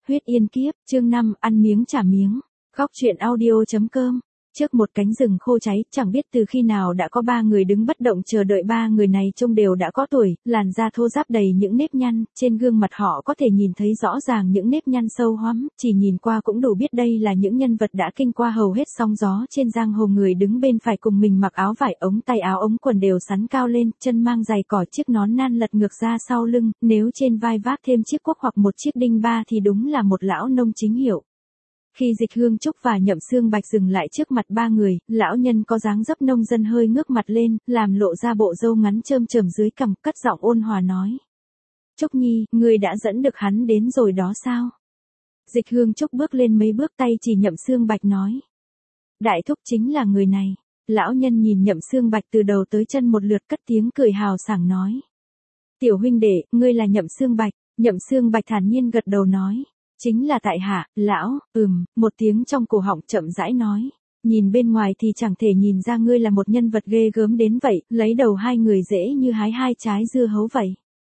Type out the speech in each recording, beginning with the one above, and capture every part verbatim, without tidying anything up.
Huyết Yên Kiếp, chương năm, ăn miếng trả miếng. Góc truyện audio.com. Trước một cánh rừng khô cháy, chẳng biết từ khi nào đã có ba người đứng bất động chờ đợi. Ba người này trông đều đã có tuổi, làn da thô ráp đầy những nếp nhăn, trên gương mặt họ có thể nhìn thấy rõ ràng những nếp nhăn sâu hoắm, chỉ nhìn qua cũng đủ biết đây là những nhân vật đã kinh qua hầu hết sóng gió trên giang hồ. Người đứng bên phải cùng mình mặc áo vải ống tay áo ống quần đều sắn cao lên, chân mang giày cỏ, chiếc nón nan lật ngược ra sau lưng, nếu trên vai vác thêm chiếc cuốc hoặc một chiếc đinh ba thì đúng là một lão nông chính hiệu. Khi Dịch Hương Trúc và Nhậm Xương Bạch dừng lại trước mặt ba người, lão nhân có dáng dấp nông dân hơi ngước mặt lên, làm lộ ra bộ râu ngắn chơm chởm dưới cằm, cất giọng ôn hòa nói: "Trúc Nhi, ngươi đã dẫn được hắn đến rồi đó sao?" Dịch Hương Trúc bước lên mấy bước, tay chỉ Nhậm Xương Bạch nói: "Đại thúc chính là người này." Lão nhân nhìn Nhậm Xương Bạch từ đầu tới chân một lượt, cất tiếng cười hào sảng nói: "Tiểu huynh đệ, ngươi là Nhậm Xương Bạch?" Nhậm Xương Bạch thản nhiên gật đầu nói: "Chính là tại hạ." Lão, ừm, một tiếng trong cổ họng chậm rãi nói: "Nhìn bên ngoài thì chẳng thể nhìn ra ngươi là một nhân vật ghê gớm đến vậy, lấy đầu hai người dễ như hái hai trái dưa hấu vậy.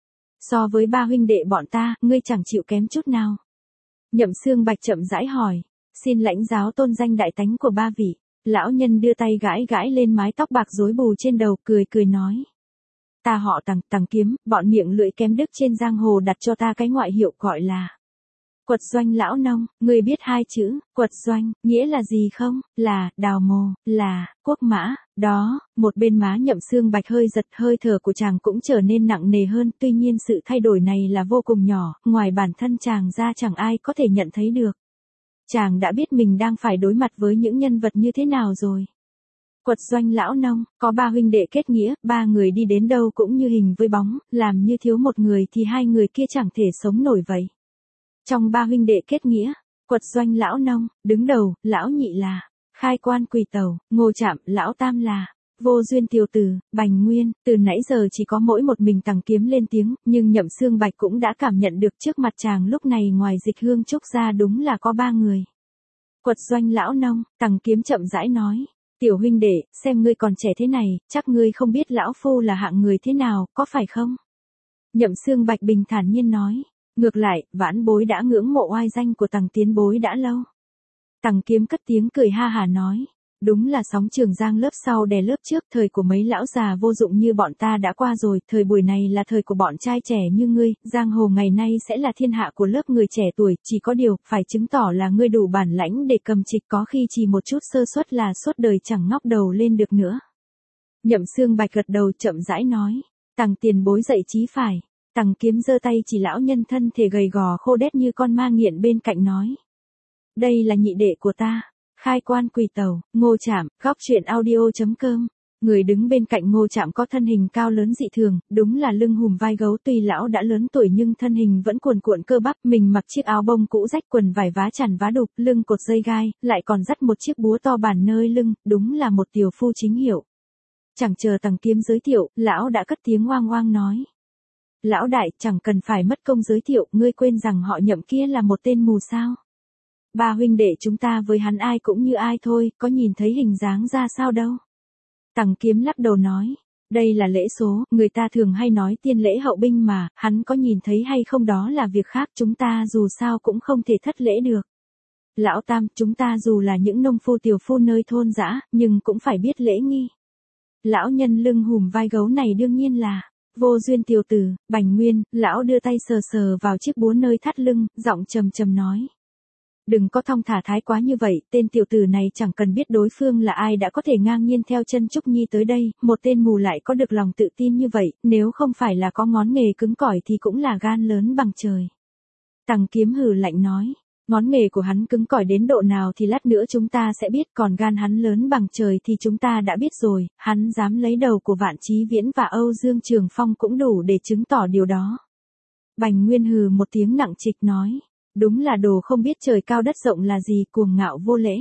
So với ba huynh đệ bọn ta, ngươi chẳng chịu kém chút nào." Nhậm Xương Bạch chậm rãi hỏi: "Xin lãnh giáo tôn danh đại tánh của ba vị." Lão nhân đưa tay gãi gãi lên mái tóc bạc rối bù trên đầu, cười cười nói: "Ta họ Tằng, Tằng Kiếm, bọn miệng lưỡi kém đức trên giang hồ đặt cho ta cái ngoại hiệu gọi là Quật Doanh lão nông." "Ngươi biết hai chữ Quật Doanh nghĩa là gì không?" "Là đào mồ, là quốc mã." Đó, một bên má Nhậm Xương Bạch hơi giật, hơi thở của chàng cũng trở nên nặng nề hơn, tuy nhiên sự thay đổi này là vô cùng nhỏ, ngoài bản thân chàng ra chẳng ai có thể nhận thấy được. Chàng đã biết mình đang phải đối mặt với những nhân vật như thế nào rồi. Quật Doanh lão nông, có ba huynh đệ kết nghĩa, ba người đi đến đâu cũng như hình với bóng, làm như thiếu một người thì hai người kia chẳng thể sống nổi vậy. Trong ba huynh đệ kết nghĩa, Quật Doanh lão nông, đứng đầu, lão nhị là Khai Quan Quỳ Tẩu, Ngô Trạm, lão tam là Vô Duyên Tiểu Tử, Bành Nguyên. Từ nãy giờ chỉ có mỗi một mình Tằng Kiếm lên tiếng, nhưng Nhậm Xương Bạch cũng đã cảm nhận được trước mặt chàng lúc này ngoài Dịch Hương Trúc ra đúng là có ba người. Quật Doanh lão nông, Tằng Kiếm chậm rãi nói: "Tiểu huynh đệ, xem ngươi còn trẻ thế này, chắc ngươi không biết lão phu là hạng người thế nào, có phải không?" Nhậm Xương Bạch bình thản nhiên nói: "Ngược lại, vãn bối đã ngưỡng mộ oai danh của Tằng tiền bối đã lâu." Tằng Kiếm cất tiếng cười ha hả nói: "Đúng là sóng Trường Giang lớp sau đè lớp trước, thời của mấy lão già vô dụng như bọn ta đã qua rồi, thời buổi này là thời của bọn trai trẻ như ngươi, giang hồ ngày nay sẽ là thiên hạ của lớp người trẻ tuổi, chỉ có điều, phải chứng tỏ là ngươi đủ bản lãnh để cầm trịch, có khi chỉ một chút sơ suất là suốt đời chẳng ngóc đầu lên được nữa." Nhậm Xương Bạch gật đầu chậm rãi nói: "Tằng tiền bối dạy chí phải." Tằng Kiếm giơ tay chỉ lão nhân thân thể gầy gò khô đét như con ma nghiện bên cạnh nói: "Đây là nhị đệ của ta, Khai Quan Quỳ Tẩu, Ngô Trạm." Góc truyện audio.com. Người đứng bên cạnh Ngô Trạm có thân hình cao lớn dị thường, đúng là lưng hùm vai gấu, tuy lão đã lớn tuổi nhưng thân hình vẫn cuồn cuộn cơ bắp, mình mặc chiếc áo bông cũ rách, quần vải vá chằn vá đục, lưng cột dây gai, lại còn dắt một chiếc búa to bản nơi lưng, đúng là một tiểu phu chính hiệu. Chẳng chờ Tằng Kiếm giới thiệu, lão đã cất tiếng oang oang nói: "Lão đại, chẳng cần phải mất công giới thiệu, ngươi quên rằng họ Nhậm kia là một tên mù sao? Ba huynh đệ chúng ta với hắn ai cũng như ai thôi, có nhìn thấy hình dáng ra sao đâu." Tằng Kiếm lắc đầu nói: "Đây là lễ số, người ta thường hay nói tiên lễ hậu binh mà, hắn có nhìn thấy hay không đó là việc khác, chúng ta dù sao cũng không thể thất lễ được. Lão tam, chúng ta dù là những nông phu tiểu phu nơi thôn dã, nhưng cũng phải biết lễ nghi." Lão nhân lưng hùm vai gấu này đương nhiên là Vô Duyên Tiểu Tử, Bành Nguyên. Lão đưa tay sờ sờ vào chiếc búa nơi thắt lưng, giọng trầm trầm nói: "Đừng có thong thả thái quá như vậy, tên tiểu tử này chẳng cần biết đối phương là ai đã có thể ngang nhiên theo chân Trúc Nhi tới đây, một tên mù lại có được lòng tự tin như vậy, nếu không phải là có ngón nghề cứng cỏi thì cũng là gan lớn bằng trời." Tằng Kiếm hừ lạnh nói: "Ngón nghề của hắn cứng cỏi đến độ nào thì lát nữa chúng ta sẽ biết, còn gan hắn lớn bằng trời thì chúng ta đã biết rồi, hắn dám lấy đầu của Vạn Chí Viễn và Âu Dương Trường Phong cũng đủ để chứng tỏ điều đó." Bành Nguyên hừ một tiếng nặng trịch nói: "Đúng là đồ không biết trời cao đất rộng là gì, cuồng ngạo vô lễ."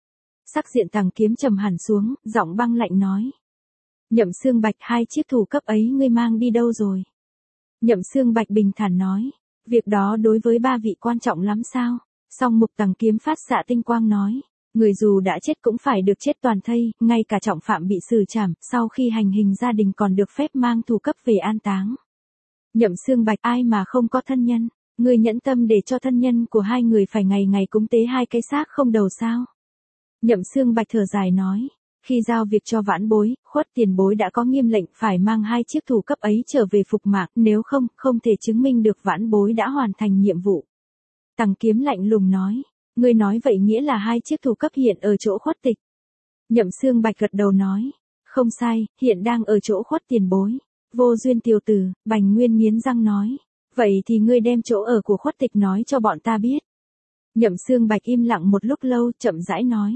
Sắc diện Tằng Kiếm trầm hẳn xuống, giọng băng lạnh nói: "Nhậm Xương Bạch, hai chiếc thủ cấp ấy ngươi mang đi đâu rồi?" Nhậm Xương Bạch bình thản nói: "Việc đó đối với ba vị quan trọng lắm sao?" Song mục Tằng Kiếm phát xạ tinh quang nói: "Người dù đã chết cũng phải được chết toàn thây, ngay cả trọng phạm bị xử trảm, sau khi hành hình gia đình còn được phép mang thủ cấp về an táng. Nhậm Xương Bạch, ai mà không có thân nhân, Ngươi nhẫn tâm để cho thân nhân của hai người phải ngày ngày cúng tế hai cái xác không đầu sao? Nhậm Xương Bạch thở dài nói. Khi giao việc cho vãn bối, Khuất tiền bối đã có nghiêm lệnh phải mang hai chiếc thủ cấp ấy trở về phục mạc, nếu không, không thể chứng minh được vãn bối đã hoàn thành nhiệm vụ. Tằng Kiếm lạnh lùng nói. Ngươi nói vậy nghĩa là hai chiếc thủ cấp hiện ở chỗ Khuất tịch. Nhậm Xương Bạch gật đầu nói. Không sai, hiện đang ở chỗ Khuất tiền bối. Vô duyên tiểu tử, Bành Nguyên nghiến răng nói. Vậy thì ngươi đem chỗ ở của Khuất tịch nói cho bọn ta biết. Nhậm Xương Bạch im lặng một lúc lâu, chậm rãi nói.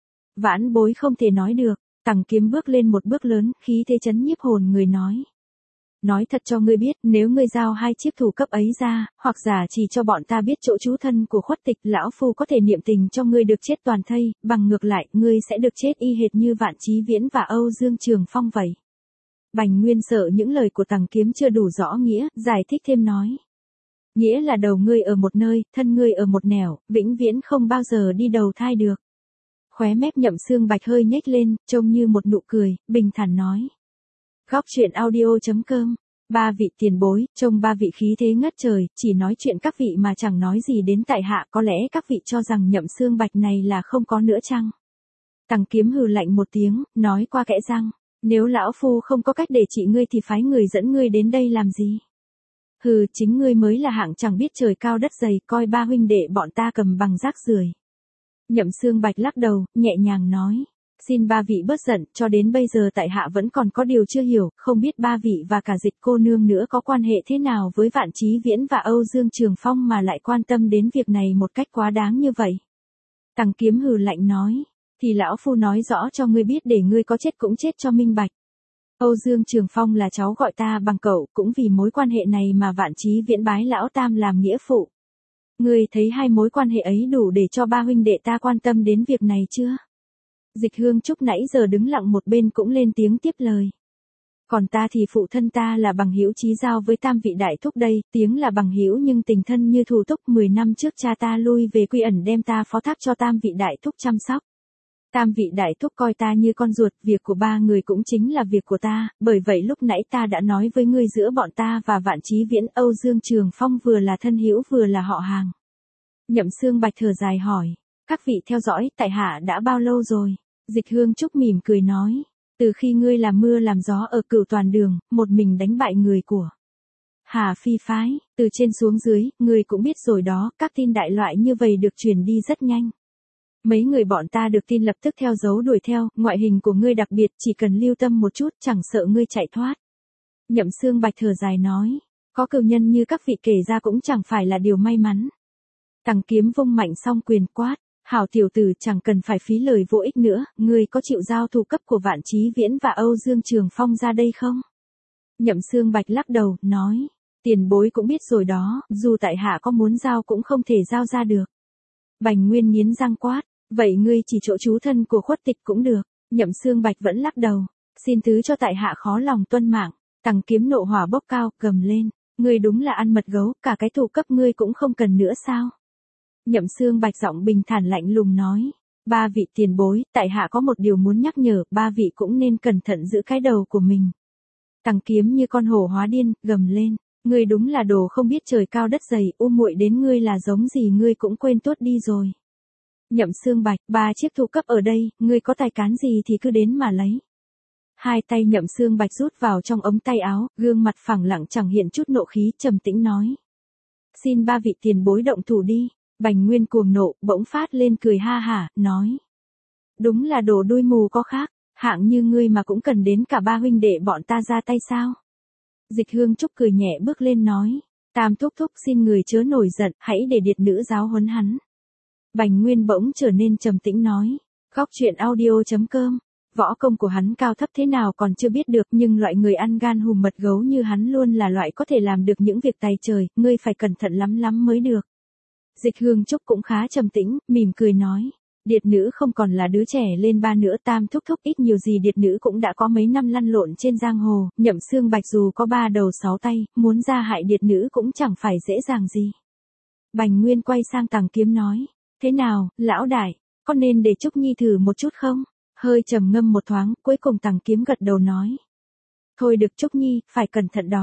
Vãn bối không thể nói được. Tằng Kiếm bước lên một bước lớn, khí thế chấn nhiếp hồn người nói. Nói thật cho ngươi biết, nếu ngươi giao hai chiếc thủ cấp ấy ra, hoặc giả chỉ cho bọn ta biết chỗ trú thân của Khuất tịch, lão phu có thể niệm tình cho ngươi được chết toàn thây, bằng ngược lại, ngươi sẽ được chết y hệt như Vạn Chí Viễn và Âu Dương Trường Phong vậy. Bành Nguyên sợ những lời của Tằng Kiếm chưa đủ rõ nghĩa, giải thích thêm nói. Nghĩa là đầu ngươi ở một nơi, thân ngươi ở một nẻo, vĩnh viễn không bao giờ đi đầu thai được. Khóe mép Nhậm Xương Bạch hơi nhếch lên, trông như một nụ cười, bình thản nói. Góc truyện audio chấm com. Ba vị tiền bối, trông ba vị khí thế ngất trời, chỉ nói chuyện các vị mà chẳng nói gì đến tại hạ, có lẽ các vị cho rằng Nhậm Xương Bạch này là không có nữa chăng? Tằng Kiếm hừ lạnh một tiếng, nói qua kẽ răng. Nếu lão phu không có cách để trị ngươi thì phái người dẫn ngươi đến đây làm gì? Hừ, chính ngươi mới là hạng chẳng biết trời cao đất dày, coi ba huynh đệ bọn ta cầm bằng rác rưởi. Nhậm Xương Bạch lắc đầu, nhẹ nhàng nói. Xin ba vị bớt giận, cho đến bây giờ tại hạ vẫn còn có điều chưa hiểu, không biết ba vị và cả Dịch cô nương nữa có quan hệ thế nào với Vạn Chí Viễn và Âu Dương Trường Phong mà lại quan tâm đến việc này một cách quá đáng như vậy. Tằng Kiếm hừ lạnh nói. Thì lão phu nói rõ cho ngươi biết để ngươi có chết cũng chết cho minh bạch. Âu Dương Trường Phong là cháu gọi ta bằng cậu, cũng vì mối quan hệ này mà Vạn Chí Viễn bái lão tam làm nghĩa phụ. Ngươi thấy hai mối quan hệ ấy đủ để cho ba huynh đệ ta quan tâm đến việc này chưa? Dịch Hương Trúc nãy giờ đứng lặng một bên cũng lên tiếng tiếp lời. Còn ta thì phụ thân ta là bằng hữu chí giao với tam vị đại thúc đây, tiếng là bằng hữu nhưng tình thân như thù thúc. Mười năm trước cha ta lui về Quy Ẩn đem ta phó thác cho tam vị đại thúc chăm sóc. Tam vị đại thúc coi ta như con ruột, việc của ba người cũng chính là việc của ta, bởi vậy lúc nãy ta đã nói với ngươi giữa bọn ta và Vạn Chí Viễn, Âu Dương Trường Phong vừa là thân hữu vừa là họ hàng. Nhậm Xương Bạch thở dài hỏi, các vị theo dõi tại hạ đã bao lâu rồi? Dịch Hương Trúc mỉm cười nói, từ khi ngươi làm mưa làm gió ở Cửu Toàn Đường, một mình đánh bại người của Hà Phi phái, từ trên xuống dưới, ngươi cũng biết rồi đó, các tin đại loại như vậy được truyền đi rất nhanh. Mấy người bọn ta được tin lập tức theo dấu đuổi theo, ngoại hình của ngươi đặc biệt, chỉ cần lưu tâm một chút, chẳng sợ ngươi chạy thoát. Nhậm Xương Bạch thở dài nói, có cừu nhân như các vị kể ra cũng chẳng phải là điều may mắn. Tằng Kiếm vung mạnh song quyền quát, hảo tiểu tử, chẳng cần phải phí lời vô ích nữa, ngươi có chịu giao thủ cấp của Vạn Chí Viễn và Âu Dương Trường Phong ra đây không? Nhậm Xương Bạch lắc đầu, nói, tiền bối cũng biết rồi đó, dù tại hạ có muốn giao cũng không thể giao ra được. Bành Nguyên nghiến răng quát, vậy ngươi chỉ chỗ trú thân của Khuất Tịch cũng được. Nhậm Xương Bạch vẫn lắc đầu, xin thứ cho tại hạ khó lòng tuân mạng. Tằng Kiếm nộ hỏa bốc cao, gầm lên, ngươi đúng là ăn mật gấu, cả cái thủ cấp ngươi cũng không cần nữa sao? Nhậm Xương Bạch giọng bình thản lạnh lùng nói, ba vị tiền bối, tại hạ có một điều muốn nhắc nhở, ba vị cũng nên cẩn thận giữ cái đầu của mình. Tằng Kiếm như con hổ hóa điên, gầm lên, ngươi đúng là đồ không biết trời cao đất dày, u muội đến ngươi là giống gì ngươi cũng quên tuốt đi rồi. Nhậm Xương Bạch, ba chiếc thủ cấp ở đây, ngươi có tài cán gì thì cứ đến mà lấy. Hai tay Nhậm Xương Bạch rút vào trong ống tay áo, gương mặt phẳng lặng chẳng hiện chút nộ khí, trầm tĩnh nói. Xin ba vị tiền bối động thủ đi. Bành Nguyên cuồng nộ, bỗng phát lên cười ha hả, nói. Đúng là đồ đuôi mù có khác, hạng như ngươi mà cũng cần đến cả ba huynh đệ bọn ta ra tay sao? Dịch Hương Trúc cười nhẹ bước lên nói. Tam thúc thúc xin người chớ nổi giận, hãy để điệt nữ giáo huấn hắn. Bành Nguyên bỗng trở nên trầm tĩnh nói. Góc truyện audio chấm com. Võ công của hắn cao thấp thế nào còn chưa biết được, nhưng loại người ăn gan hùm mật gấu như hắn luôn là loại có thể làm được những việc tài trời, ngươi phải cẩn thận lắm lắm mới được. Dịch Hương Trúc cũng khá trầm tĩnh, mỉm cười nói. Điệt nữ không còn là đứa trẻ lên ba nữa, tam thúc thúc ít nhiều gì điệt nữ cũng đã có mấy năm lăn lộn trên giang hồ, Nhậm Xương Bạch dù có ba đầu sáu tay, muốn ra hại điệt nữ cũng chẳng phải dễ dàng gì. Bành Nguyên quay sang Tằng Kiếm nói. Thế nào, lão đại, có nên để Trúc Nhi thử một chút không? Hơi trầm ngâm một thoáng, cuối cùng Tằng Kiếm gật đầu nói. Thôi được Trúc Nhi, phải cẩn thận đó.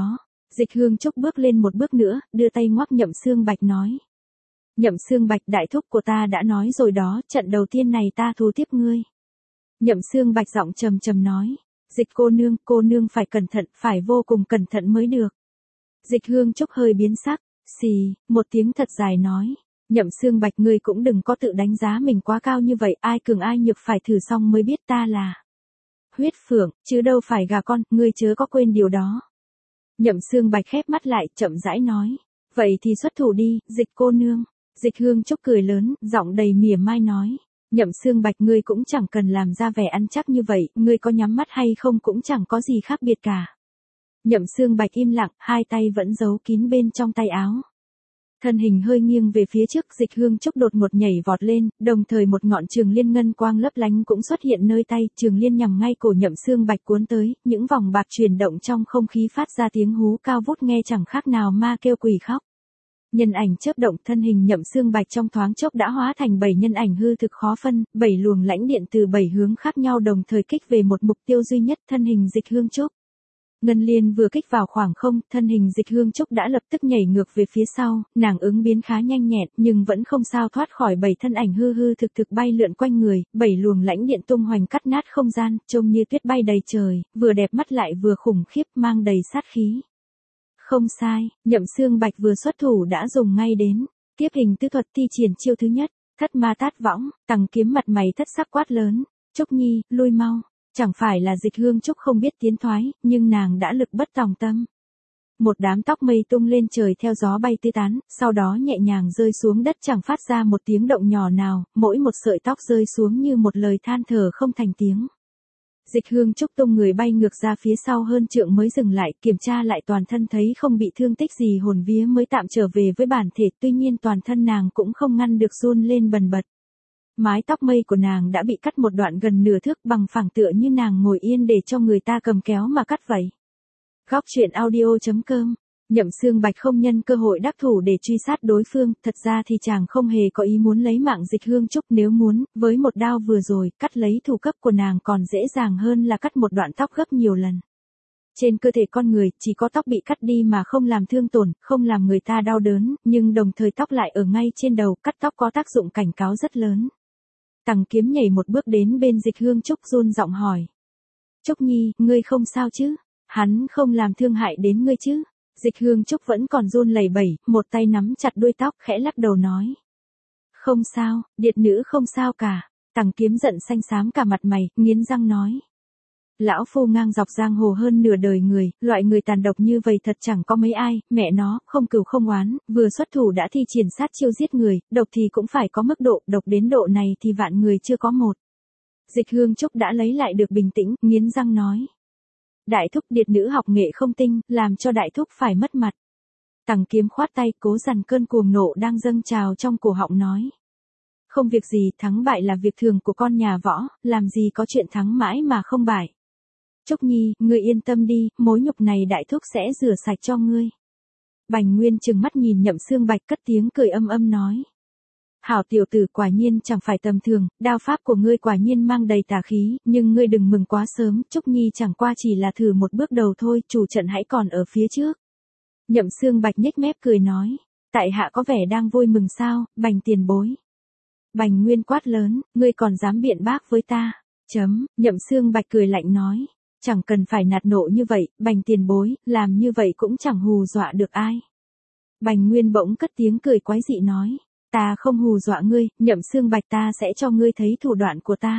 Dịch Hương Trúc bước lên một bước nữa, đưa tay ngoắc Nhậm Xương Bạch nói. Nhậm Xương Bạch, đại thúc của ta đã nói rồi đó, trận đầu tiên này ta thù tiếp ngươi. Nhậm Xương Bạch giọng trầm trầm nói. Dịch cô nương, cô nương phải cẩn thận, phải vô cùng cẩn thận mới được. Dịch Hương Trúc hơi biến sắc, xì, một tiếng thật dài nói. Nhậm Xương Bạch, ngươi cũng đừng có tự đánh giá mình quá cao như vậy, ai cường ai nhược phải thử xong mới biết, ta là huyết phượng, chứ đâu phải gà con, ngươi chớ có quên điều đó. Nhậm Xương Bạch khép mắt lại, chậm rãi nói. Vậy thì xuất thủ đi, Dịch cô nương. Dịch Hương Trúc cười lớn, giọng đầy mỉa mai nói. Nhậm Xương Bạch, ngươi cũng chẳng cần làm ra vẻ ăn chắc như vậy, ngươi có nhắm mắt hay không cũng chẳng có gì khác biệt cả. Nhậm Xương Bạch im lặng, hai tay vẫn giấu kín bên trong tay áo. Thân hình hơi nghiêng về phía trước, Dịch Hương Trúc đột ngột nhảy vọt lên, đồng thời một ngọn trường liên ngân quang lấp lánh cũng xuất hiện nơi tay, trường liên nhằm ngay cổ Nhậm Xương Bạch cuốn tới, những vòng bạc chuyển động trong không khí phát ra tiếng hú cao vút nghe chẳng khác nào ma kêu quỷ khóc. Nhân ảnh chớp động, thân hình Nhậm Xương Bạch trong thoáng chốc đã hóa thành bảy nhân ảnh hư thực khó phân, bảy luồng lãnh điện từ bảy hướng khác nhau đồng thời kích về một mục tiêu duy nhất, thân hình Dịch Hương Trúc. Ngân liên vừa kích vào khoảng không, thân hình Dịch Hương Trúc đã lập tức nhảy ngược về phía sau, nàng ứng biến khá nhanh nhẹn, nhưng vẫn không sao thoát khỏi bảy thân ảnh hư hư thực thực bay lượn quanh người, bảy luồng lãnh điện tung hoành cắt nát không gian, trông như tuyết bay đầy trời, vừa đẹp mắt lại vừa khủng khiếp, mang đầy sát khí. Không sai, Nhậm Xương Bạch vừa xuất thủ đã dùng ngay đến tiếp hình tứ thuật thi triển chiêu thứ nhất, thất ma tát võng, Tằng Kiếm mặt mày thất sắc quát lớn, Trúc Nhi, lui mau. Chẳng phải là Dịch Hương Trúc không biết tiến thoái, nhưng nàng đã lực bất tòng tâm. Một đám tóc mây tung lên trời theo gió bay tứ tán, sau đó nhẹ nhàng rơi xuống đất chẳng phát ra một tiếng động nhỏ nào, mỗi một sợi tóc rơi xuống như một lời than thở không thành tiếng. Dịch Hương Trúc tung người bay ngược ra phía sau hơn trượng mới dừng lại, kiểm tra lại toàn thân thấy không bị thương tích gì, hồn vía mới tạm trở về với bản thể, tuy nhiên toàn thân nàng cũng không ngăn được run lên bần bật. Mái tóc mây của nàng đã bị cắt một đoạn gần nửa thước, bằng phẳng tựa như nàng ngồi yên để cho người ta cầm kéo mà cắt vậy. Góc truyện audio chấm com. Nhậm Xương Bạch không nhân cơ hội đắc thủ để truy sát đối phương, thật ra thì chàng không hề có ý muốn lấy mạng Dịch Hương Trúc, nếu muốn, với một đao vừa rồi, cắt lấy thủ cấp của nàng còn dễ dàng hơn là cắt một đoạn tóc gấp nhiều lần. Trên cơ thể con người, chỉ có tóc bị cắt đi mà không làm thương tổn, không làm người ta đau đớn, nhưng đồng thời tóc lại ở ngay trên đầu, cắt tóc có tác dụng cảnh cáo rất lớn. Tằng Kiếm nhảy một bước đến bên Dịch Hương Trúc run giọng hỏi. Trúc Nhi, ngươi không sao chứ? Hắn không làm thương hại đến ngươi chứ? Dịch Hương Trúc vẫn còn run lẩy bẩy, một tay nắm chặt đuôi tóc khẽ lắc đầu nói. Không sao, điệt nữ không sao cả. Tằng Kiếm giận xanh xám cả mặt mày, nghiến răng nói. Lão phu ngang dọc giang hồ hơn nửa đời người, loại người tàn độc như vậy thật chẳng có mấy ai, mẹ nó, không cừu không oán, vừa xuất thủ đã thi triển sát chiêu giết người, độc thì cũng phải có mức độ, độc đến độ này thì vạn người chưa có một. Dịch Hương Trúc đã lấy lại được bình tĩnh, nghiến răng nói. Đại thúc, điệt nữ học nghệ không tinh, làm cho đại thúc phải mất mặt. Tằng Kiếm khoát tay, cố dằn cơn cuồng nộ đang dâng trào trong cổ họng nói. Không việc gì, thắng bại là việc thường của con nhà võ, làm gì có chuyện thắng mãi mà không bại. Trúc Nhi, ngươi yên tâm đi, mối nhục này đại thúc sẽ rửa sạch cho ngươi. Bành Nguyên trừng mắt nhìn Nhậm Xương Bạch cất tiếng cười âm âm nói. Hảo tiểu tử, quả nhiên chẳng phải tầm thường, đao pháp của ngươi quả nhiên mang đầy tà khí, nhưng ngươi đừng mừng quá sớm, Trúc Nhi chẳng qua chỉ là thử một bước đầu thôi, chủ trận hãy còn ở phía trước. Nhậm Xương Bạch nhếch mép cười nói. Tại hạ có vẻ đang vui mừng sao, Bành tiền bối. Bành Nguyên quát lớn, ngươi còn dám biện bác với ta. Chấm, Nhậm Xương Bạch cười lạnh nói. Chẳng cần phải nạt nộ như vậy, Bành tiền bối, làm như vậy cũng chẳng hù dọa được ai. Bành Nguyên bỗng cất tiếng cười quái dị nói. Ta không hù dọa ngươi, Nhậm Xương Bạch, ta sẽ cho ngươi thấy thủ đoạn của ta.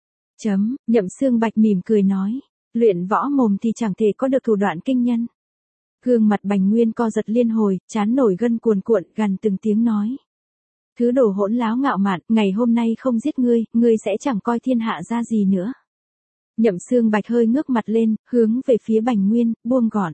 Chấm, Nhậm Xương Bạch mỉm cười nói. Luyện võ mồm thì chẳng thể có được thủ đoạn kinh nhân. Gương mặt Bành Nguyên co giật liên hồi, chán nổi gân cuồn cuộn, gằn từng tiếng nói. Thứ đồ hỗn láo ngạo mạn, ngày hôm nay không giết ngươi, ngươi sẽ chẳng coi thiên hạ ra gì nữa. Nhậm Xương Bạch hơi ngước mặt lên, hướng về phía Bành Nguyên, buông gọn.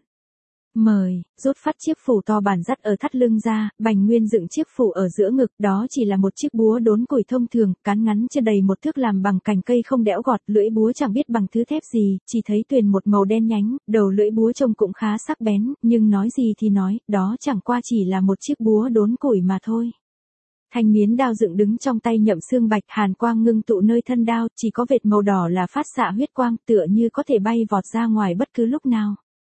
Mời, rút phát chiếc phủ to bản dắt ở thắt lưng ra, Bành Nguyên dựng chiếc phủ ở giữa ngực, đó chỉ là một chiếc búa đốn củi thông thường, cán ngắn chưa đầy một thước làm bằng cành cây không đẽo gọt, lưỡi búa chẳng biết bằng thứ thép gì, chỉ thấy tuyền một màu đen nhánh, đầu lưỡi búa trông cũng khá sắc bén, nhưng nói gì thì nói, đó chẳng qua chỉ là một chiếc búa đốn củi mà thôi. Thanh miến đao dựng đứng trong tay Nhậm Xương Bạch, hàn quang ngưng tụ nơi thân đao, chỉ có vệt màu đỏ là phát xạ huyết quang, tựa như có thể bay vọt ra ngoài bất cứ lúc nào.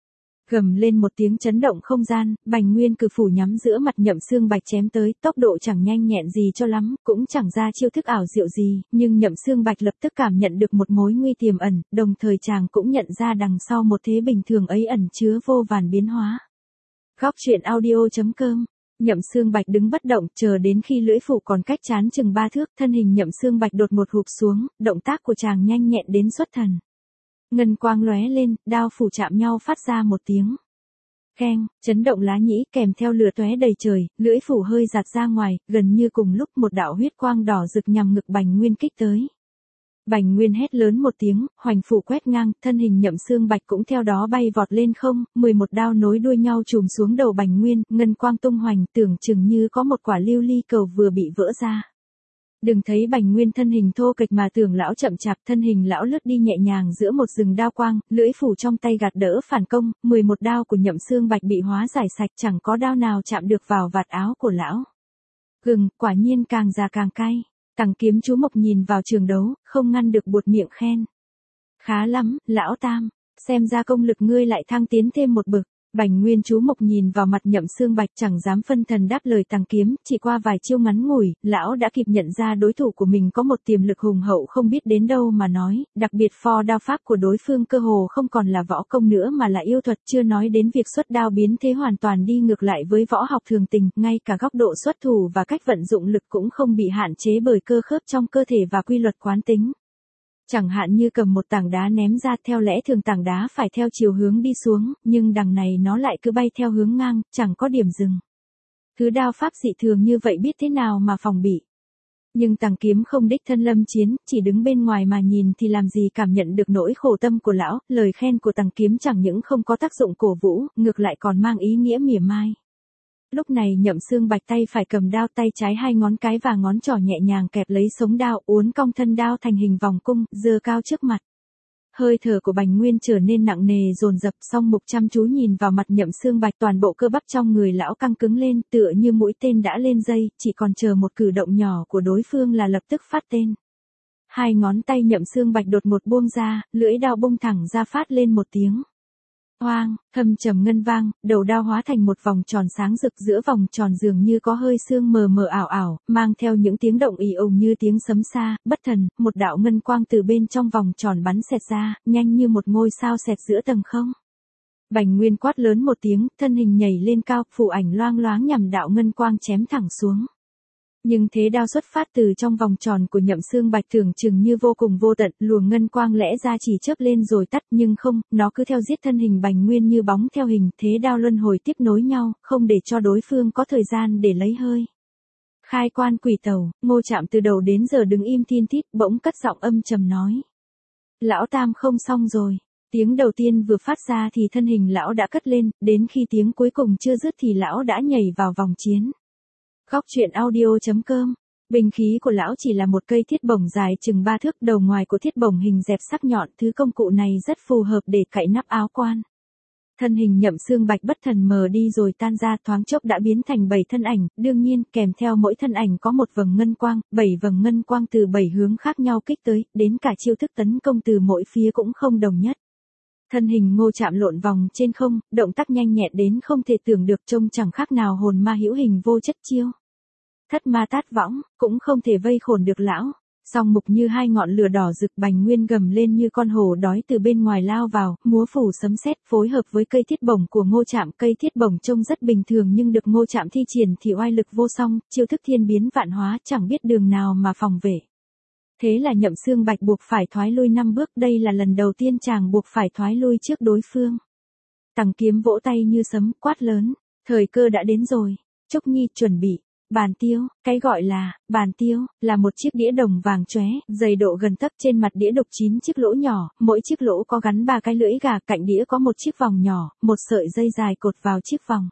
Gầm lên một tiếng chấn động không gian, Bành Nguyên cử phủ nhắm giữa mặt Nhậm Xương Bạch chém tới, tốc độ chẳng nhanh nhẹn gì cho lắm, cũng chẳng ra chiêu thức ảo diệu gì, nhưng Nhậm Xương Bạch lập tức cảm nhận được một mối nguy tiềm ẩn, đồng thời chàng cũng nhận ra đằng sau một thế bình thường ấy ẩn chứa vô vàn biến hóa. Góc truyện audio chấm com. Nhậm Xương Bạch đứng bất động, chờ đến khi lưỡi phủ còn cách trán chừng ba thước, thân hình Nhậm Xương Bạch đột một hụp xuống, động tác của chàng nhanh nhẹn đến xuất thần. Ngân quang lóe lên, đao phủ chạm nhau phát ra một tiếng keng, chấn động lá nhĩ, kèm theo lửa tóe đầy trời, lưỡi phủ hơi giạt ra ngoài, gần như cùng lúc một đạo huyết quang đỏ rực nhằm ngực Bành Nguyên kích tới. Bành Nguyên hét lớn một tiếng, hoành phủ quét ngang, thân hình Nhậm Xương Bạch cũng theo đó bay vọt lên không, mười một đao nối đuôi nhau chùm xuống đầu Bành Nguyên, ngân quang tung hoành, tưởng chừng như có một quả lưu ly cầu vừa bị vỡ ra. Đừng thấy Bành Nguyên thân hình thô kệch mà tưởng lão chậm chạp, thân hình lão lướt đi nhẹ nhàng giữa một rừng đao quang, lưỡi phủ trong tay gạt đỡ phản công, mười một đao của Nhậm Xương Bạch bị hóa giải sạch, chẳng có đao nào chạm được vào vạt áo của lão. Gừng, quả nhiên càng già càng cay. Tằng Kiếm chú mộc nhìn vào trường đấu, không ngăn được buột miệng khen. Khá lắm, lão tam, xem ra công lực ngươi lại thăng tiến thêm một bậc. Bành Nguyên chú mộc nhìn vào mặt Nhậm Xương Bạch chẳng dám phân thần đáp lời Tằng Kiếm, chỉ qua vài chiêu ngắn ngủi, lão đã kịp nhận ra đối thủ của mình có một tiềm lực hùng hậu không biết đến đâu mà nói, đặc biệt pho đao pháp của đối phương cơ hồ không còn là võ công nữa mà là yêu thuật, chưa nói đến việc xuất đao biến thế hoàn toàn đi ngược lại với võ học thường tình, ngay cả góc độ xuất thủ và cách vận dụng lực cũng không bị hạn chế bởi cơ khớp trong cơ thể và quy luật quán tính. Chẳng hạn như cầm một tảng đá ném ra, theo lẽ thường tảng đá phải theo chiều hướng đi xuống, nhưng đằng này nó lại cứ bay theo hướng ngang, chẳng có điểm dừng. Thứ đao pháp dị thường như vậy biết thế nào mà phòng bị. Nhưng Tằng Kiếm không đích thân lâm chiến, chỉ đứng bên ngoài mà nhìn thì làm gì cảm nhận được nỗi khổ tâm của lão, lời khen của Tằng Kiếm chẳng những không có tác dụng cổ vũ, ngược lại còn mang ý nghĩa mỉa mai. Lúc này Nhậm Xương Bạch tay phải cầm đao, tay trái hai ngón cái và ngón trỏ nhẹ nhàng kẹp lấy sống đao, uốn cong thân đao thành hình vòng cung, giơ cao trước mặt. Hơi thở của Bành Nguyên trở nên nặng nề dồn dập, song mục chăm chú nhìn vào mặt Nhậm Xương Bạch, toàn bộ cơ bắp trong người lão căng cứng lên, tựa như mũi tên đã lên dây, chỉ còn chờ một cử động nhỏ của đối phương là lập tức phát tên. Hai ngón tay Nhậm Xương Bạch đột một buông ra, lưỡi đao bung thẳng ra phát lên một tiếng oang, thâm trầm ngân vang, đầu đao hóa thành một vòng tròn sáng rực, giữa vòng tròn dường như có hơi sương mờ mờ ảo ảo, mang theo những tiếng động ì ùng như tiếng sấm xa, bất thần, một đạo ngân quang từ bên trong vòng tròn bắn xẹt ra, nhanh như một ngôi sao xẹt giữa tầng không. Bành Nguyên quát lớn một tiếng, thân hình nhảy lên cao, phù ảnh loang loáng nhằm đạo ngân quang chém thẳng xuống. Nhưng thế đao xuất phát từ trong vòng tròn của Nhậm Xương Bạch tưởng chừng như vô cùng vô tận, luồng ngân quang lẽ ra chỉ chớp lên rồi tắt, nhưng không, nó cứ theo giết thân hình Bành Nguyên như bóng theo hình, thế đao luân hồi tiếp nối nhau, không để cho đối phương có thời gian để lấy hơi. Khai quan quỷ tẩu, Ngô Trạm từ đầu đến giờ đứng im thiên thít, bỗng cất giọng âm trầm nói. Lão tam không xong rồi. Tiếng đầu tiên vừa phát ra thì thân hình lão đã cất lên, đến khi tiếng cuối cùng chưa dứt thì lão đã nhảy vào vòng chiến. Góc truyện audio chấm com. Bình khí của lão chỉ là một cây thiết bổng dài chừng ba thước, đầu ngoài của thiết bổng hình dẹp sắc nhọn, thứ công cụ này rất phù hợp để cạy nắp áo quan. Thân hình Nhậm Xương Bạch bất thần mờ đi rồi tan ra, thoáng chốc đã biến thành bảy thân ảnh, đương nhiên kèm theo mỗi thân ảnh có một vầng ngân quang, bảy vầng ngân quang từ bảy hướng khác nhau kích tới, đến cả chiêu thức tấn công từ mỗi phía cũng không đồng nhất. Thân hình Ngô Trạm lộn vòng trên không, động tác nhanh nhẹn đến không thể tưởng được, trông chẳng khác nào hồn ma hữu hình vô chất chiêu. Thất ma tát võng, cũng không thể vây khổn được lão. Song mục như hai ngọn lửa đỏ rực, Bành Nguyên gầm lên như con hổ đói từ bên ngoài lao vào, múa phủ sấm sét phối hợp với cây thiết bổng của Ngô Trạm. Cây thiết bổng trông rất bình thường nhưng được Ngô Trạm thi triển thì oai lực vô song, chiêu thức thiên biến vạn hóa, chẳng biết đường nào mà phòng vệ. Thế là Nhậm Xương Bạch buộc phải thoái lui năm bước, đây là lần đầu tiên chàng buộc phải thoái lui trước đối phương. Tằng Kiếm vỗ tay như sấm, quát lớn, thời cơ đã đến rồi, Trúc Nhi chuẩn bị. Bàn tiêu, cái gọi là bàn tiêu là một chiếc đĩa đồng vàng chóe, dày độ gần tấc, trên mặt đĩa đục chín chiếc lỗ nhỏ, mỗi chiếc lỗ có gắn ba cái lưỡi gà, cạnh đĩa có một chiếc vòng nhỏ, một sợi dây dài cột vào chiếc vòng.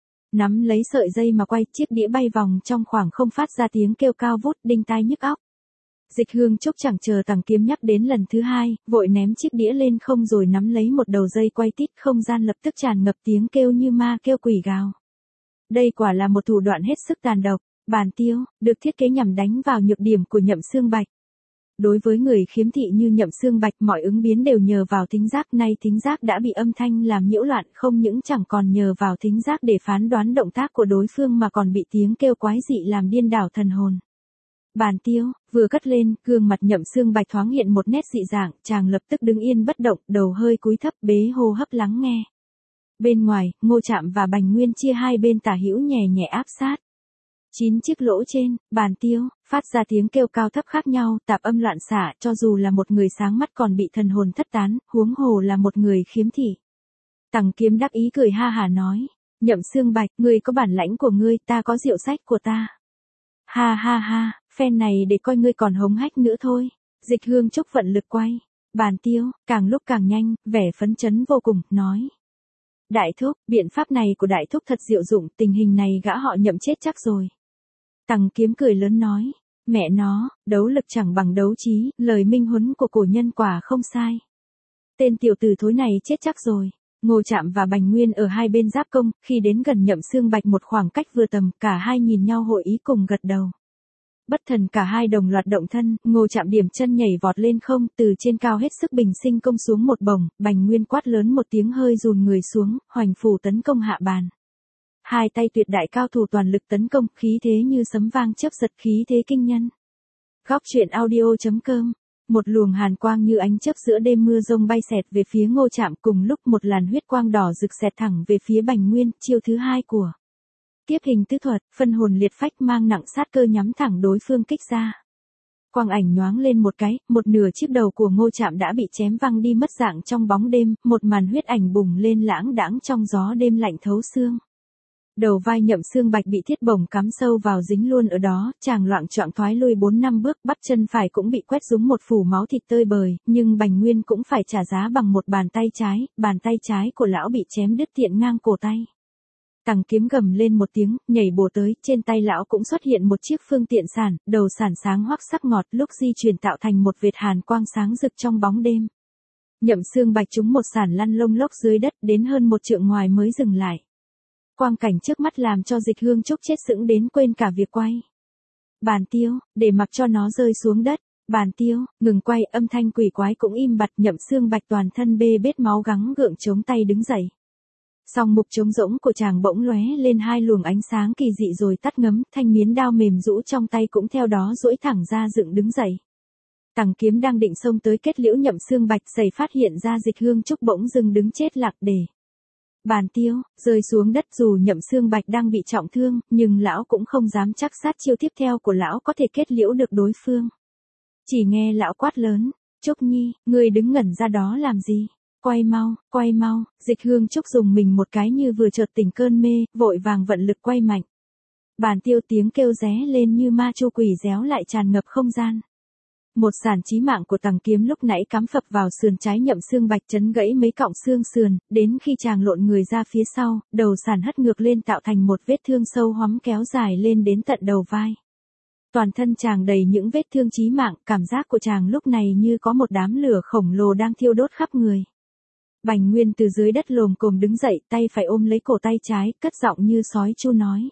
Nắm lấy sợi dây mà quay, chiếc đĩa bay vòng trong khoảng không, phát ra tiếng kêu cao vút đinh tai nhức óc. Dịch Hương Trúc chẳng chờ Tằng Kiếm nhắc đến lần thứ hai, vội ném chiếc đĩa lên không rồi nắm lấy một đầu dây quay tít, không gian lập tức tràn ngập tiếng kêu như ma kêu quỷ gào. Đây quả là một thủ đoạn hết sức tàn độc. Bàn tiêu, được thiết kế nhằm đánh vào nhược điểm của Nhậm Xương Bạch. đối với người khiếm thị như Nhậm Xương Bạch mọi ứng biến đều nhờ vào thính giác, nay thính giác đã bị âm thanh làm nhiễu loạn, không những chẳng còn nhờ vào thính giác để phán đoán động tác của đối phương mà còn bị tiếng kêu quái dị làm điên đảo thần hồn. Bàn tiêu, vừa cất lên, gương mặt Nhậm Xương Bạch thoáng hiện một nét dị dạng, chàng lập tức đứng yên bất động, đầu hơi cúi thấp bế hô hấp lắng nghe. Bên ngoài, Ngô Trạm và Bành Nguyên chia hai bên tả hữu nhẹ nhẹ áp sát. Chín chiếc lỗ trên, bàn tiêu, phát ra tiếng kêu cao thấp khác nhau, tạp âm loạn xạ, cho dù là một người sáng mắt còn bị thần hồn thất tán, huống hồ là một người khiếm thị. Tằng Kiếm đắc ý cười ha hà nói, Nhậm Xương Bạch, ngươi có bản lãnh của ngươi, ta có rượu sách của ta. Ha ha ha, phen này để coi ngươi còn hống hách nữa thôi. Dịch Hương Trúc vận lực quay. Bàn tiêu, càng lúc càng nhanh, vẻ phấn chấn vô cùng, nói. Đại thúc, biện pháp này của đại thúc thật diệu dụng, tình hình này gã họ Nhậm chết chắc rồi. Tằng Kiếm cười lớn nói, mẹ nó, đấu lực chẳng bằng đấu trí, lời minh huấn của cổ nhân quả không sai. Tên tiểu tử thối này chết chắc rồi. Ngô Trạm và Bành Nguyên ở hai bên giáp công, khi đến gần Nhậm Xương Bạch một khoảng cách vừa tầm, cả hai nhìn nhau hội ý cùng gật đầu. Bất thần cả hai đồng loạt động thân, Ngô Trạm điểm chân nhảy vọt lên không, từ trên cao hết sức bình sinh công xuống một bổng, Bành Nguyên quát lớn một tiếng hơi dùn người xuống, hoành phủ tấn công hạ bàn. Hai tay tuyệt đại cao thủ toàn lực tấn công, khí thế như sấm vang chớp giật, khí thế kinh nhân. Góc truyện audio chấm com. Một luồng hàn quang như ánh chớp giữa đêm mưa rông bay xẹt về phía Ngô Trạm, cùng lúc một làn huyết quang đỏ rực xẹt thẳng về phía Bành Nguyên, chiêu thứ hai của Kiếp hình tứ thuật, phân hồn liệt phách mang nặng sát cơ nhắm thẳng đối phương kích ra. Quang ảnh nhoáng lên một cái, một nửa chiếc đầu của Ngô Trạm đã bị chém văng đi mất dạng trong bóng đêm, một màn huyết ảnh bùng lên lãng đãng trong gió đêm lạnh thấu xương. Đầu vai Nhậm Xương Bạch bị thiết bổng cắm sâu vào dính luôn ở đó, chàng loạng choạng thoái lui bốn năm bước, bắp chân phải cũng bị quét rúng một phủ máu thịt tơi bời, nhưng Bành Nguyên cũng phải trả giá bằng một bàn tay trái, bàn tay trái của lão bị chém đứt tiện ngang cổ tay. Tằng Kiếm gầm lên một tiếng, nhảy bổ tới, trên tay lão cũng xuất hiện một chiếc phương tiện sản, đầu sản sáng hoắc sắc ngọt, lúc di chuyển tạo thành một vệt hàn quang sáng rực trong bóng đêm. Nhậm Xương Bạch trúng một sản lăn lông lốc dưới đất, đến hơn một trượng ngoài mới dừng lại. Quang cảnh trước mắt làm cho Dịch Hương Trúc chết sững đến quên cả việc quay. Bàn tiêu, để mặc cho nó rơi xuống đất. Bàn tiêu, ngừng quay, âm thanh quỷ quái cũng im bặt. Nhậm Xương Bạch toàn thân bê bết máu gắng gượng chống tay đứng dậy. Song mục trống rỗng của chàng bỗng lóe lên hai luồng ánh sáng kỳ dị rồi tắt ngấm, thanh miến đao mềm rũ trong tay cũng theo đó duỗi thẳng ra dựng đứng dậy. Tằng Kiếm đang định xông tới kết liễu Nhậm Xương Bạch, sẩy phát hiện ra Dịch Hương Trúc bỗng dưng đứng chết lặng để. Bàn tiêu, rơi xuống đất, dù Nhậm Xương Bạch đang bị trọng thương, nhưng lão cũng không dám chắc sát chiêu tiếp theo của lão có thể kết liễu được đối phương. Chỉ nghe lão quát lớn, Trúc Nhi, ngươi đứng ngẩn ra đó làm gì? Quay mau, quay mau. Dịch Hương Trúc dùng mình một cái như vừa chợt tỉnh cơn mê, vội vàng vận lực quay mạnh. Bàn tiêu, tiếng kêu ré lên như ma chu quỷ réo lại tràn ngập không gian. Một sản chí mạng của Tằng Kiếm lúc nãy cắm phập vào sườn trái Nhậm Xương Bạch, chấn gãy mấy cọng xương sườn, đến khi chàng lộn người ra phía sau, đầu sản hất ngược lên tạo thành một vết thương sâu hoắm kéo dài lên đến tận đầu vai. Toàn thân chàng đầy những vết thương chí mạng, cảm giác của chàng lúc này như có một đám lửa khổng lồ đang thiêu đốt khắp người. Bành Nguyên từ dưới đất lồm cồm đứng dậy, tay phải ôm lấy cổ tay trái, cất giọng như sói chu nói.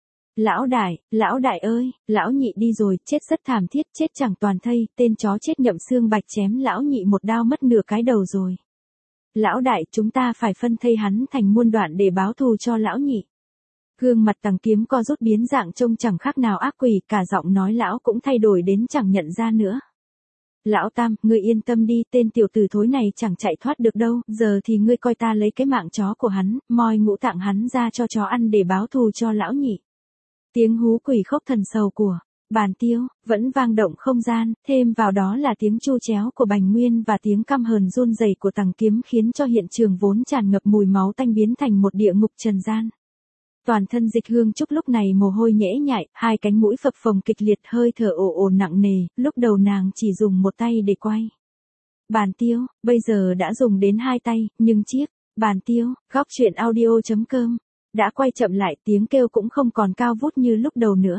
Lão đại, lão đại ơi, lão nhị đi rồi, chết rất thảm thiết, chết chẳng toàn thây, tên chó chết Nhậm Xương Bạch chém lão nhị một đao mất nửa cái đầu rồi. Lão đại, chúng ta phải phân thây hắn thành muôn đoạn để báo thù cho lão nhị. Gương mặt Tằng Kiếm co rút biến dạng trông chẳng khác nào ác quỷ, cả giọng nói lão cũng thay đổi đến chẳng nhận ra nữa. Lão Tam, ngươi yên tâm đi, tên tiểu tử thối này chẳng chạy thoát được đâu, giờ thì ngươi coi ta lấy cái mạng chó của hắn, moi ngũ tạng hắn ra cho chó ăn để báo thù cho lão nhị. Tiếng hú quỷ khóc thần sầu của Bàn tiêu, vẫn vang động không gian, thêm vào đó là tiếng chu chéo của Bành Nguyên và tiếng căm hờn run rẩy của Tằng Kiếm khiến cho hiện trường vốn tràn ngập mùi máu tanh biến thành một địa ngục trần gian. Toàn thân Dịch Hương Trúc lúc này mồ hôi nhễ nhại, hai cánh mũi phập phồng kịch liệt, hơi thở ồ ồ nặng nề, lúc đầu nàng chỉ dùng một tay để quay. Bàn tiêu, bây giờ đã dùng đến hai tay, nhưng chiếc bàn tiêu, góc truyện audio chấm com đã quay chậm lại, tiếng kêu cũng không còn cao vút như lúc đầu nữa.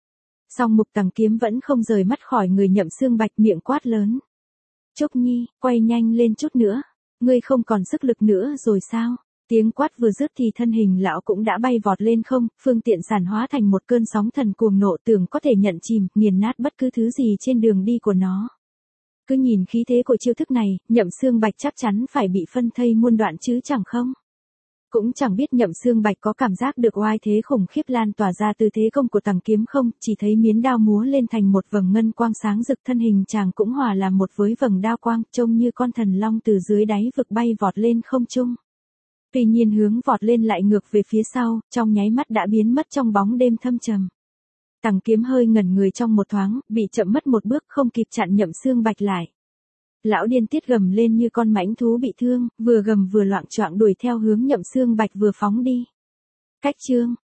Song mục Tằng Kiếm vẫn không rời mắt khỏi người Nhậm Xương Bạch, miệng quát lớn. Trúc Nhi, quay nhanh lên chút nữa, ngươi không còn sức lực nữa rồi sao? Tiếng quát vừa dứt thì thân hình lão cũng đã bay vọt lên không, phương tiện sản hóa thành một cơn sóng thần cuồng nộ, tưởng có thể nhận chìm, nghiền nát bất cứ thứ gì trên đường đi của nó. Cứ nhìn khí thế của chiêu thức này, Nhậm Xương Bạch chắc chắn phải bị phân thây muôn đoạn chứ chẳng không. Cũng chẳng biết Nhậm Xương Bạch có cảm giác được oai thế khủng khiếp lan tỏa ra từ thế công của Tằng Kiếm không, chỉ thấy miến đao múa lên thành một vầng ngân quang sáng rực, thân hình chàng cũng hòa làm một với vầng đao quang, trông như con thần long từ dưới đáy vực bay vọt lên không trung. Tuy nhiên hướng vọt lên lại ngược về phía sau, trong nháy mắt đã biến mất trong bóng đêm thâm trầm. Tằng Kiếm hơi ngẩn người trong một thoáng, bị chậm mất một bước không kịp chặn Nhậm Xương Bạch lại. Lão điên tiết gầm lên như con mãnh thú bị thương, vừa gầm vừa loạng choạng đuổi theo hướng Nhậm Xương Bạch vừa phóng đi. Cách chương